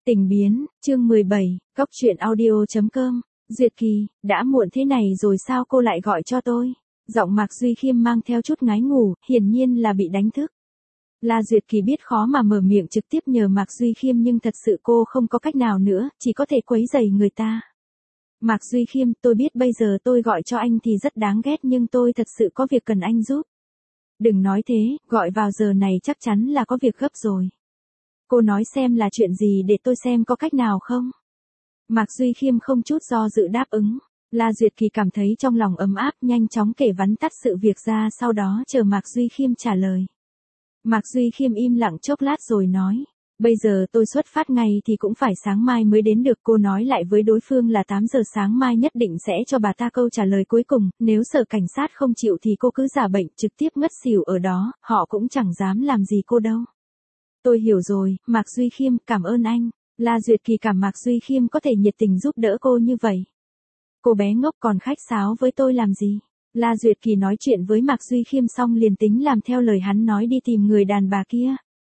Tình biến, chương 17, góc truyện audio.com, Duyệt Kỳ, đã muộn thế này rồi sao cô lại gọi cho tôi? Giọng Mạc Duy Khiêm mang theo chút ngái ngủ, hiển nhiên là bị đánh thức. La Duyệt Kỳ biết khó mà mở miệng trực tiếp nhờ Mạc Duy Khiêm nhưng thật sự cô không có cách nào nữa, chỉ có thể quấy rầy người ta. Mạc Duy Khiêm, tôi biết bây giờ tôi gọi cho anh thì rất đáng ghét nhưng tôi thật sự có việc cần anh giúp. Đừng nói thế, gọi vào giờ này chắc chắn là có việc gấp rồi. Cô nói xem là chuyện gì để tôi xem có cách nào không? Mạc Duy Khiêm không chút do dự đáp ứng. La Duyệt Kỳ cảm thấy trong lòng ấm áp, nhanh chóng kể vắn tắt sự việc ra, sau đó chờ Mạc Duy Khiêm trả lời. Mạc Duy Khiêm im lặng chốc lát rồi nói. Bây giờ tôi xuất phát ngay thì cũng phải sáng mai mới đến được. Cô nói lại với đối phương là 8 giờ sáng mai nhất định sẽ cho bà ta câu trả lời cuối cùng. Nếu sở cảnh sát không chịu thì cô cứ giả bệnh trực tiếp ngất xỉu ở đó, họ cũng chẳng dám làm gì cô đâu. Tôi hiểu rồi, Mạc Duy Khiêm, cảm ơn anh. La Duyệt Kỳ cảm Mạc Duy Khiêm có thể nhiệt tình giúp đỡ cô như vậy. Cô bé ngốc còn khách sáo với tôi làm gì? La Duyệt Kỳ nói chuyện với Mạc Duy Khiêm xong liền tính làm theo lời hắn nói đi tìm người đàn bà kia.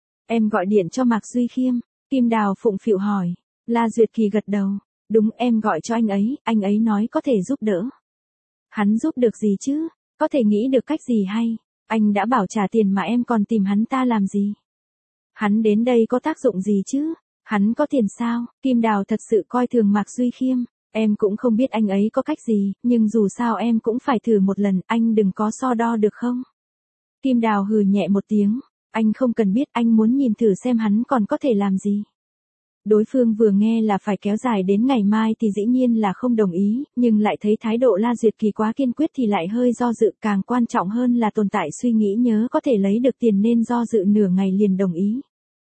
Em gọi điện cho Mạc Duy Khiêm, Kim Đào phụng phịu hỏi. La Duyệt Kỳ gật đầu. Đúng, em gọi cho anh ấy nói có thể giúp đỡ. Hắn giúp được gì chứ? Có thể nghĩ được cách gì hay? Anh đã bảo trả tiền mà em còn tìm hắn ta làm gì? Hắn đến đây có tác dụng gì chứ? Hắn có tiền sao? Kim Đào thật sự coi thường Mạc Duy Khiêm. Em cũng không biết anh ấy có cách gì, nhưng dù sao em cũng phải thử một lần, anh đừng có so đo được không? Kim Đào hừ nhẹ một tiếng. Anh không cần biết, anh muốn nhìn thử xem hắn còn có thể làm gì. Đối phương vừa nghe là phải kéo dài đến ngày mai thì dĩ nhiên là không đồng ý, nhưng lại thấy thái độ La Duyệt Kỳ quá kiên quyết thì lại hơi do dự, càng quan trọng hơn là tồn tại suy nghĩ nhớ có thể lấy được tiền nên do dự nửa ngày liền đồng ý.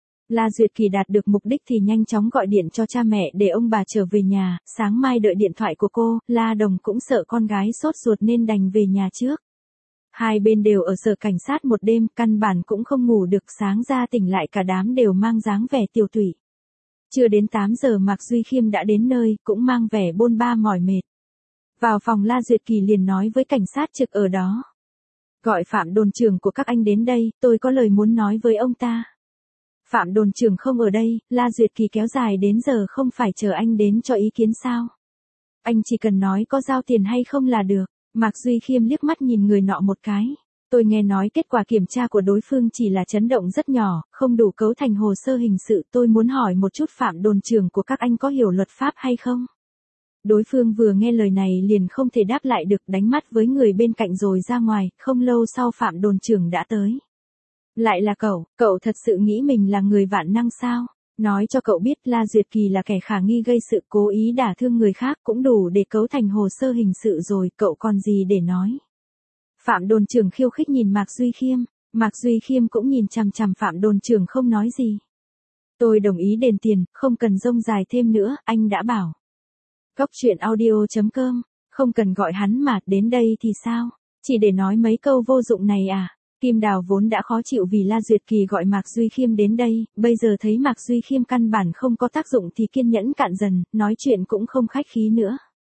La Duyệt Kỳ đạt được mục đích thì nhanh chóng gọi điện cho cha mẹ để ông bà trở về nhà, sáng mai đợi điện thoại của cô. La Đồng cũng sợ con gái sốt ruột nên đành về nhà trước. Hai bên đều ở sở cảnh sát một đêm, căn bản cũng không ngủ được, sáng ra tỉnh lại cả đám đều mang dáng vẻ tiều tụy. Chưa đến 8 giờ Mạc Duy Khiêm đã đến nơi, cũng mang vẻ bôn ba mỏi mệt. Vào phòng La Duyệt Kỳ liền nói với cảnh sát trực ở đó. Gọi Phạm đồn trưởng của các anh đến đây, tôi có lời muốn nói với ông ta. Phạm đồn trưởng không ở đây, La Duyệt Kỳ kéo dài đến giờ không phải chờ anh đến cho ý kiến sao? Anh chỉ cần nói có giao tiền hay không là được. Mạc Duy Khiêm liếc mắt nhìn người nọ một cái. Tôi nghe nói kết quả kiểm tra của đối phương chỉ là chấn động rất nhỏ, không đủ cấu thành hồ sơ hình sự. Tôi muốn hỏi một chút Phạm đồn trưởng của các anh có hiểu luật pháp hay không? Đối phương vừa nghe lời này liền không thể đáp lại được, đánh mắt với người bên cạnh rồi ra ngoài. Không lâu sau Phạm đồn trưởng đã tới. Lại là cậu thật sự nghĩ mình là người vạn năng sao? Nói cho cậu biết La Duyệt Kỳ là kẻ khả nghi gây sự cố ý đả thương người khác cũng đủ để cấu thành hồ sơ hình sự rồi, cậu còn gì để nói. Phạm đồn trưởng khiêu khích nhìn Mạc Duy Khiêm, Mạc Duy Khiêm cũng nhìn chằm chằm Phạm đồn trưởng không nói gì. Tôi đồng ý đền tiền, không cần rông dài thêm nữa, anh đã bảo. Góc truyện audio.com, không cần gọi hắn mà, đến đây thì sao? Chỉ để nói mấy câu vô dụng này à? Kim Đào vốn đã khó chịu vì La Duyệt Kỳ gọi Mạc Duy Khiêm đến đây, bây giờ thấy Mạc Duy Khiêm căn bản không có tác dụng thì kiên nhẫn cạn dần, nói chuyện cũng không khách khí nữa.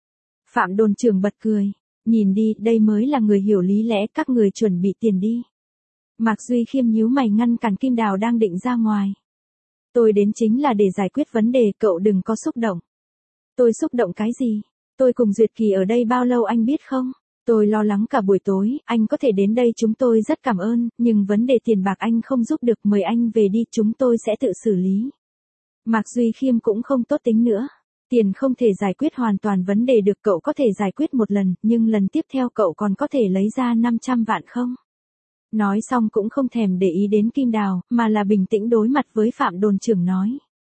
Phạm đồn trưởng bật cười. Nhìn đi, đây mới là người hiểu lý lẽ, các người chuẩn bị tiền đi. Mạc Duy Khiêm nhíu mày ngăn cản Kim Đào đang định ra ngoài. Tôi đến chính là để giải quyết vấn đề, cậu đừng có xúc động. Tôi xúc động cái gì? Tôi cùng Duyệt Kỳ ở đây bao lâu anh biết không? Tôi lo lắng cả buổi tối, anh có thể đến đây chúng tôi rất cảm ơn, nhưng vấn đề tiền bạc anh không giúp được, mời anh về đi, chúng tôi sẽ tự xử lý. Mạc Duy Khiêm cũng không tốt tính nữa. Tiền không thể giải quyết hoàn toàn vấn đề được, cậu có thể giải quyết một lần, nhưng lần tiếp theo cậu còn có thể lấy ra 500 vạn không? Nói xong cũng không thèm để ý đến Kim Đào, mà là bình tĩnh đối mặt với Phạm đồn trưởng nói.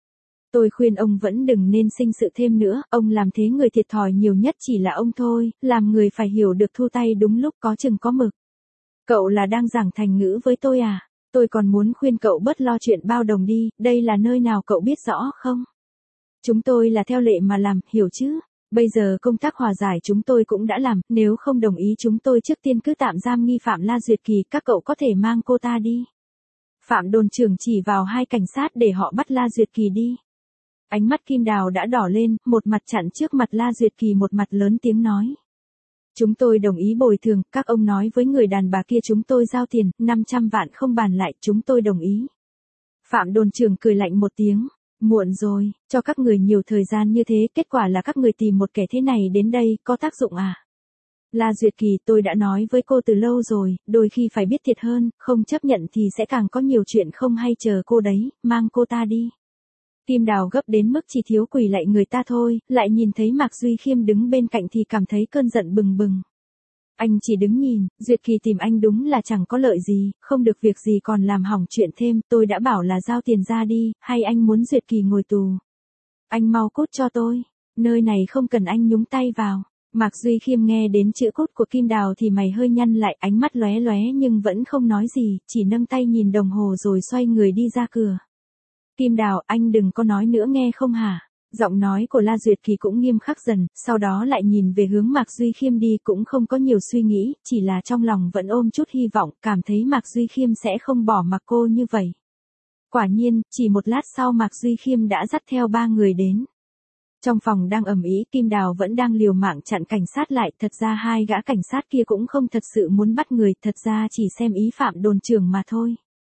Tôi khuyên ông vẫn đừng nên sinh sự thêm nữa, ông làm thế người thiệt thòi nhiều nhất chỉ là ông thôi, làm người phải hiểu được thu tay đúng lúc, có chừng có mực. Cậu là đang giảng thành ngữ với tôi à? Tôi còn muốn khuyên cậu bớt lo chuyện bao đồng đi, đây là nơi nào cậu biết rõ không? Chúng tôi là theo lệ mà làm, hiểu chứ? Bây giờ công tác hòa giải chúng tôi cũng đã làm, nếu không đồng ý chúng tôi trước tiên cứ tạm giam nghi phạm La Duyệt Kỳ, các cậu có thể mang cô ta đi. Phạm đồn trưởng chỉ vào hai cảnh sát để họ bắt La Duyệt Kỳ đi. Ánh mắt Kim Đào đã đỏ lên, một mặt chặn trước mặt La Duyệt Kỳ, một mặt lớn tiếng nói. Chúng tôi đồng ý bồi thường, các ông nói với người đàn bà kia chúng tôi giao tiền, 500 vạn không bàn lại, chúng tôi đồng ý. Phạm đồn trưởng cười lạnh một tiếng. Muộn rồi, cho các người nhiều thời gian như thế, kết quả là các người tìm một kẻ thế này đến đây, có tác dụng à? La Duyệt Kỳ, tôi đã nói với cô từ lâu rồi, đôi khi phải biết thiệt hơn, không chấp nhận thì sẽ càng có nhiều chuyện không hay chờ cô đấy, mang cô ta đi. Kim Đào gấp đến mức chỉ thiếu quỳ lạy người ta thôi, lại nhìn thấy Mạc Duy Khiêm đứng bên cạnh thì cảm thấy cơn giận bừng bừng. Anh chỉ đứng nhìn, Duyệt Kỳ tìm anh đúng là chẳng có lợi gì, không được việc gì còn làm hỏng chuyện thêm, tôi đã bảo là giao tiền ra đi, hay anh muốn Duyệt Kỳ ngồi tù? Anh mau cút cho tôi, nơi này không cần anh nhúng tay vào. Mạc Duy Khiêm nghe đến chữ cút của Kim Đào thì mày hơi nhăn lại, ánh mắt lóe lóe nhưng vẫn không nói gì, chỉ nâng tay nhìn đồng hồ rồi xoay người đi ra cửa. Kim Đào, anh đừng có nói nữa nghe không hả? Giọng nói của La Duyệt Kỳ cũng nghiêm khắc dần, sau đó lại nhìn về hướng Mạc Duy Khiêm đi, cũng không có nhiều suy nghĩ, chỉ là trong lòng vẫn ôm chút hy vọng, cảm thấy Mạc Duy Khiêm sẽ không bỏ mặc cô như vậy. Quả nhiên, chỉ một lát sau Mạc Duy Khiêm đã dắt theo 3 người đến. Trong phòng đang ầm ĩ, Kim Đào vẫn đang liều mạng chặn cảnh sát lại, thật ra hai gã cảnh sát kia cũng không thật sự muốn bắt người, thật ra chỉ xem ý Phạm đồn trưởng mà thôi.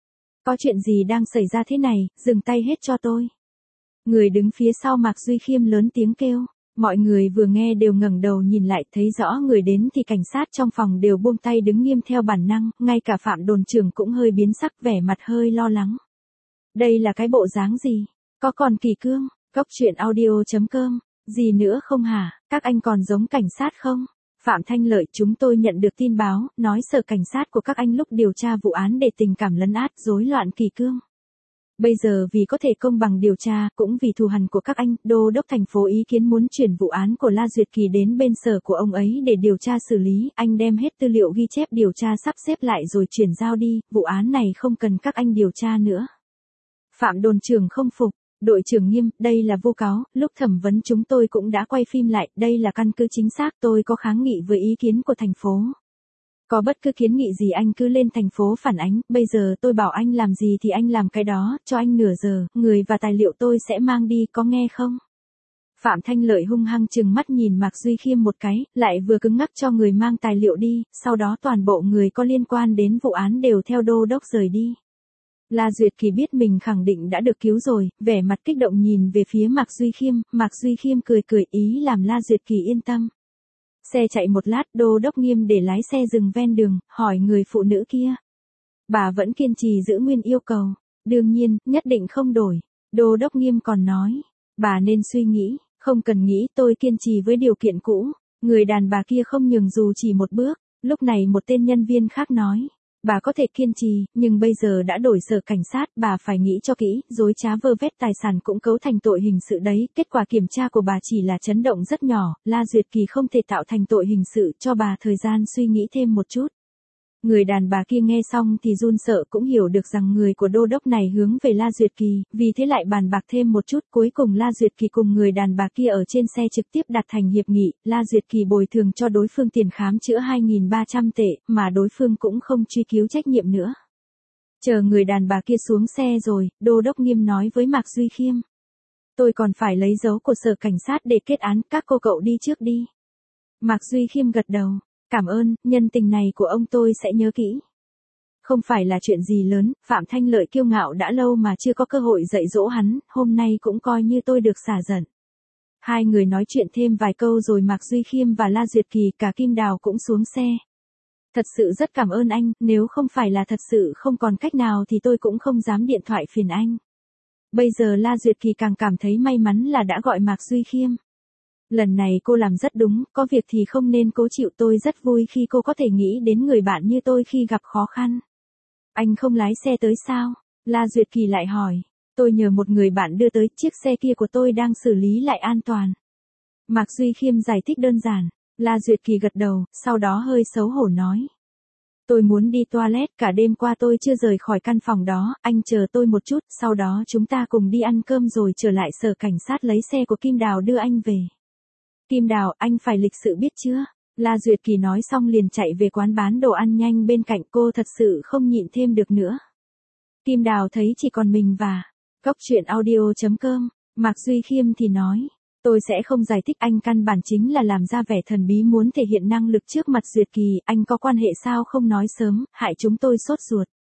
Có chuyện gì đang xảy ra thế này, dừng tay hết cho tôi. Người đứng phía sau Mạc Duy Khiêm lớn tiếng kêu. Mọi người vừa nghe đều ngẩng đầu nhìn lại, thấy rõ người đến thì cảnh sát trong phòng đều buông tay đứng nghiêm theo bản năng, ngay cả Phạm đồn trưởng cũng hơi biến sắc, vẻ mặt hơi lo lắng. Đây là cái bộ dáng gì? Có còn kỳ cương? Cốc truyện audio.com, gì nữa không hả? Các anh còn giống cảnh sát không? Phạm Thanh Lợi, chúng tôi nhận được tin báo, nói sở cảnh sát của các anh lúc điều tra vụ án để tình cảm lấn át, rối loạn kỷ cương. Bây giờ vì có thể công bằng điều tra, cũng vì thù hằn của các anh, đô đốc thành phố ý kiến muốn chuyển vụ án của La Duyệt Kỳ đến bên sở của ông ấy để điều tra xử lý, anh đem hết tư liệu ghi chép điều tra sắp xếp lại rồi chuyển giao đi, vụ án này không cần các anh điều tra nữa. Phạm đồn trưởng không phục. Đội trưởng Nghiêm, đây là vu cáo, lúc thẩm vấn chúng tôi cũng đã quay phim lại, đây là căn cứ chính xác, tôi có kháng nghị với ý kiến của thành phố. Có bất cứ kiến nghị gì anh cứ lên thành phố phản ánh, bây giờ tôi bảo anh làm gì thì anh làm cái đó, cho anh nửa giờ, người và tài liệu tôi sẽ mang đi, có nghe không? Phạm Thanh Lợi hung hăng trừng mắt nhìn Mạc Duy Khiêm một cái, lại vừa cứng ngắc cho người mang tài liệu đi, sau đó toàn bộ người có liên quan đến vụ án đều theo đô đốc rời đi. La Duyệt Kỳ biết mình khẳng định đã được cứu rồi, vẻ mặt kích động nhìn về phía Mạc Duy Khiêm cười cười ý làm La Duyệt Kỳ yên tâm. Xe chạy một lát, đô đốc Nghiêm để lái xe dừng ven đường, hỏi người phụ nữ kia. Bà vẫn kiên trì giữ nguyên yêu cầu. Đương nhiên, nhất định không đổi. Đô đốc Nghiêm còn nói, bà nên suy nghĩ, không cần nghĩ, tôi kiên trì với điều kiện cũ. Người đàn bà kia không nhường dù chỉ một bước. Lúc này một tên nhân viên khác nói. Bà có thể kiên trì, nhưng bây giờ đã đổi sở cảnh sát, bà phải nghĩ cho kỹ, dối trá vơ vét tài sản cũng cấu thành tội hình sự đấy, kết quả kiểm tra của bà chỉ là chấn động rất nhỏ, La Duyệt Kỳ không thể tạo thành tội hình sự, cho bà thời gian suy nghĩ thêm một chút. Người đàn bà kia nghe xong thì run sợ, cũng hiểu được rằng người của đô đốc này hướng về La Duyệt Kỳ, vì thế lại bàn bạc thêm một chút, cuối cùng La Duyệt Kỳ cùng người đàn bà kia ở trên xe trực tiếp đạt thành hiệp nghị, La Duyệt Kỳ bồi thường cho đối phương tiền khám chữa 2.300 tệ, mà đối phương cũng không truy cứu trách nhiệm nữa. Chờ người đàn bà kia xuống xe rồi, đô đốc Nghiêm nói với Mạc Duy Khiêm. Tôi còn phải lấy dấu của sở cảnh sát để kết án, các cô cậu đi trước đi. Mạc Duy Khiêm gật đầu. Cảm ơn, nhân tình này của ông tôi sẽ nhớ kỹ. Không phải là chuyện gì lớn, Phạm Thanh Lợi kiêu ngạo đã lâu mà chưa có cơ hội dạy dỗ hắn, hôm nay cũng coi như tôi được xả giận. Hai người nói chuyện thêm vài câu rồi Mạc Duy Khiêm và La Duyệt Kỳ cả Kim Đào cũng xuống xe. Thật sự rất cảm ơn anh, nếu không phải là thật sự không còn cách nào thì tôi cũng không dám điện thoại phiền anh. Bây giờ La Duyệt Kỳ càng cảm thấy may mắn là đã gọi Mạc Duy Khiêm. Lần này cô làm rất đúng, có việc thì không nên cố chịu, tôi rất vui khi cô có thể nghĩ đến người bạn như tôi khi gặp khó khăn. Anh không lái xe tới sao? La Duyệt Kỳ lại hỏi. Tôi nhờ một người bạn đưa tới, chiếc xe kia của tôi đang xử lý lại an toàn. Mạc Duy Khiêm giải thích đơn giản. La Duyệt Kỳ gật đầu, sau đó hơi xấu hổ nói. Tôi muốn đi toilet, cả đêm qua tôi chưa rời khỏi căn phòng đó, anh chờ tôi một chút, sau đó chúng ta cùng đi ăn cơm rồi trở lại sở cảnh sát lấy xe của Kim Đào đưa anh về. Kim Đào, anh phải lịch sự biết chưa? La Duyệt Kỳ nói xong liền chạy về quán bán đồ ăn nhanh bên cạnh, cô thật sự không nhịn thêm được nữa. Kim Đào thấy chỉ còn mình và Cốc truyện audio.com, Mạc Duy Khiêm thì nói, tôi sẽ không giải thích, anh căn bản chính là làm ra vẻ thần bí muốn thể hiện năng lực trước mặt Duyệt Kỳ, anh có quan hệ sao không nói sớm, hại chúng tôi sốt ruột.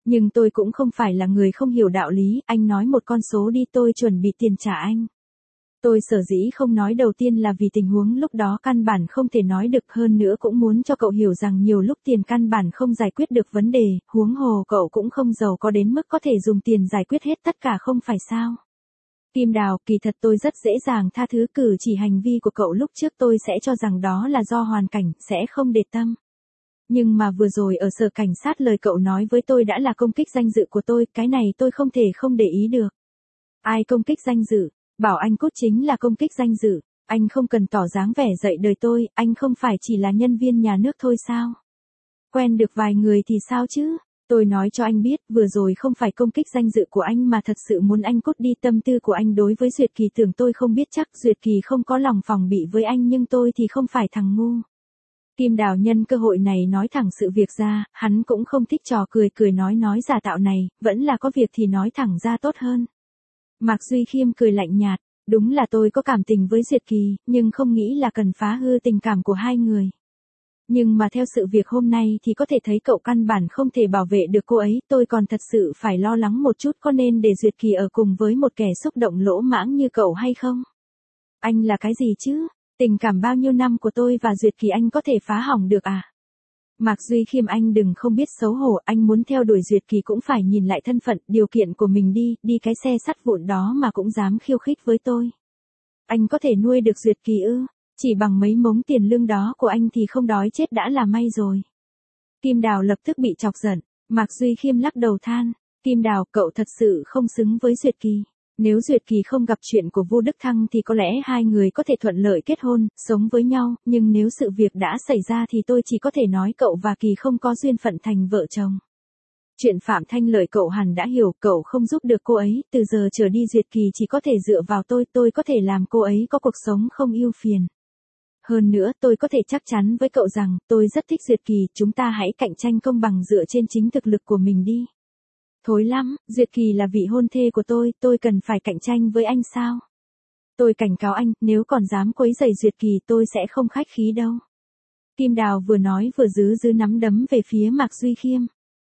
Nhưng tôi cũng không phải là người không hiểu đạo lý, anh nói một con số đi tôi chuẩn bị tiền trả anh. Tôi sở dĩ không nói đầu tiên là vì tình huống lúc đó căn bản không thể nói được, hơn nữa cũng muốn cho cậu hiểu rằng nhiều lúc tiền căn bản không giải quyết được vấn đề, huống hồ cậu cũng không giàu có đến mức có thể dùng tiền giải quyết hết tất cả không phải sao. Kim Đào, kỳ thật tôi rất dễ dàng tha thứ cử chỉ hành vi của cậu lúc trước, tôi sẽ cho rằng đó là do hoàn cảnh, sẽ không để tâm. Nhưng mà vừa rồi ở sở cảnh sát lời cậu nói với tôi đã là công kích danh dự của tôi, cái này tôi không thể không để ý được. Ai công kích danh dự? Bảo anh cút chính là công kích danh dự, anh không cần tỏ dáng vẻ dạy đời tôi, anh không phải chỉ là nhân viên nhà nước thôi sao? Quen được vài người thì sao chứ? Tôi nói cho anh biết, vừa rồi không phải công kích danh dự của anh mà thật sự muốn anh cút đi. Tâm tư của anh đối với Duyệt Kỳ tưởng tôi không biết chắc, Duyệt Kỳ không có lòng phòng bị với anh nhưng tôi thì không phải thằng ngu. Kim Đào nhân cơ hội này nói thẳng sự việc ra, hắn cũng không thích trò cười nói giả tạo này, vẫn là có việc thì nói thẳng ra tốt hơn. Mạc Duy Khiêm cười lạnh nhạt, đúng là tôi có cảm tình với Duyệt Kỳ, nhưng không nghĩ là cần phá hư tình cảm của hai người. Nhưng mà theo sự việc hôm nay thì có thể thấy cậu căn bản không thể bảo vệ được cô ấy, tôi còn thật sự phải lo lắng một chút có nên để Duyệt Kỳ ở cùng với một kẻ xúc động lỗ mãng như cậu hay không? Anh là cái gì chứ? Tình cảm bao nhiêu năm của tôi và Duyệt Kỳ anh có thể phá hỏng được à? Mạc Duy Khiêm, anh đừng không biết xấu hổ, anh muốn theo đuổi Duyệt Kỳ cũng phải nhìn lại thân phận, điều kiện của mình đi cái xe sắt vụn đó mà cũng dám khiêu khích với tôi. Anh có thể nuôi được Duyệt Kỳ ư? Chỉ bằng mấy mống tiền lương đó của anh thì không đói chết đã là may rồi. Kim Đào lập tức bị chọc giận, Mạc Duy Khiêm lắc đầu than, Kim Đào, cậu thật sự không xứng với Duyệt Kỳ. Nếu Duyệt Kỳ không gặp chuyện của Vu Đức Thăng thì có lẽ hai người có thể thuận lợi kết hôn, sống với nhau, nhưng nếu sự việc đã xảy ra thì tôi chỉ có thể nói cậu và Kỳ không có duyên phận thành vợ chồng. Chuyện Phạm Thanh Lợi cậu hẳn đã hiểu, cậu không giúp được cô ấy, từ giờ trở đi Duyệt Kỳ chỉ có thể dựa vào tôi có thể làm cô ấy có cuộc sống không ưu phiền. Hơn nữa tôi có thể chắc chắn với cậu rằng, tôi rất thích Duyệt Kỳ, chúng ta hãy cạnh tranh công bằng dựa trên chính thực lực của mình đi. Thối lắm, Duyệt Kỳ là vị hôn thê của tôi cần phải cạnh tranh với anh sao? Tôi cảnh cáo anh, nếu còn dám quấy rầy Duyệt Kỳ tôi sẽ không khách khí đâu. Kim Đào vừa nói vừa giữ nắm đấm về phía Mạc Duy Khiêm.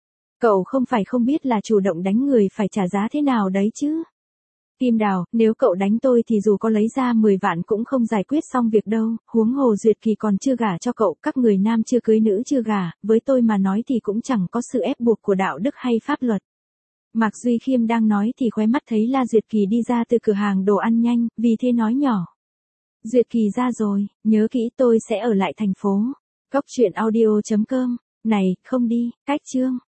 Cậu không phải không biết là chủ động đánh người phải trả giá thế nào đấy chứ? Kim Đào, nếu cậu đánh tôi thì dù có lấy ra 10 vạn cũng không giải quyết xong việc đâu, huống hồ Duyệt Kỳ còn chưa gả cho cậu, các người nam chưa cưới nữ chưa gả, với tôi mà nói thì cũng chẳng có sự ép buộc của đạo đức hay pháp luật. Mạc Duy Khiêm đang nói thì khóe mắt thấy La Duyệt Kỳ đi ra từ cửa hàng đồ ăn nhanh, vì thế nói nhỏ. Duyệt Kỳ ra rồi, nhớ kỹ tôi sẽ ở lại thành phố. Cốc truyện audio.com, này, không đi, cách chương.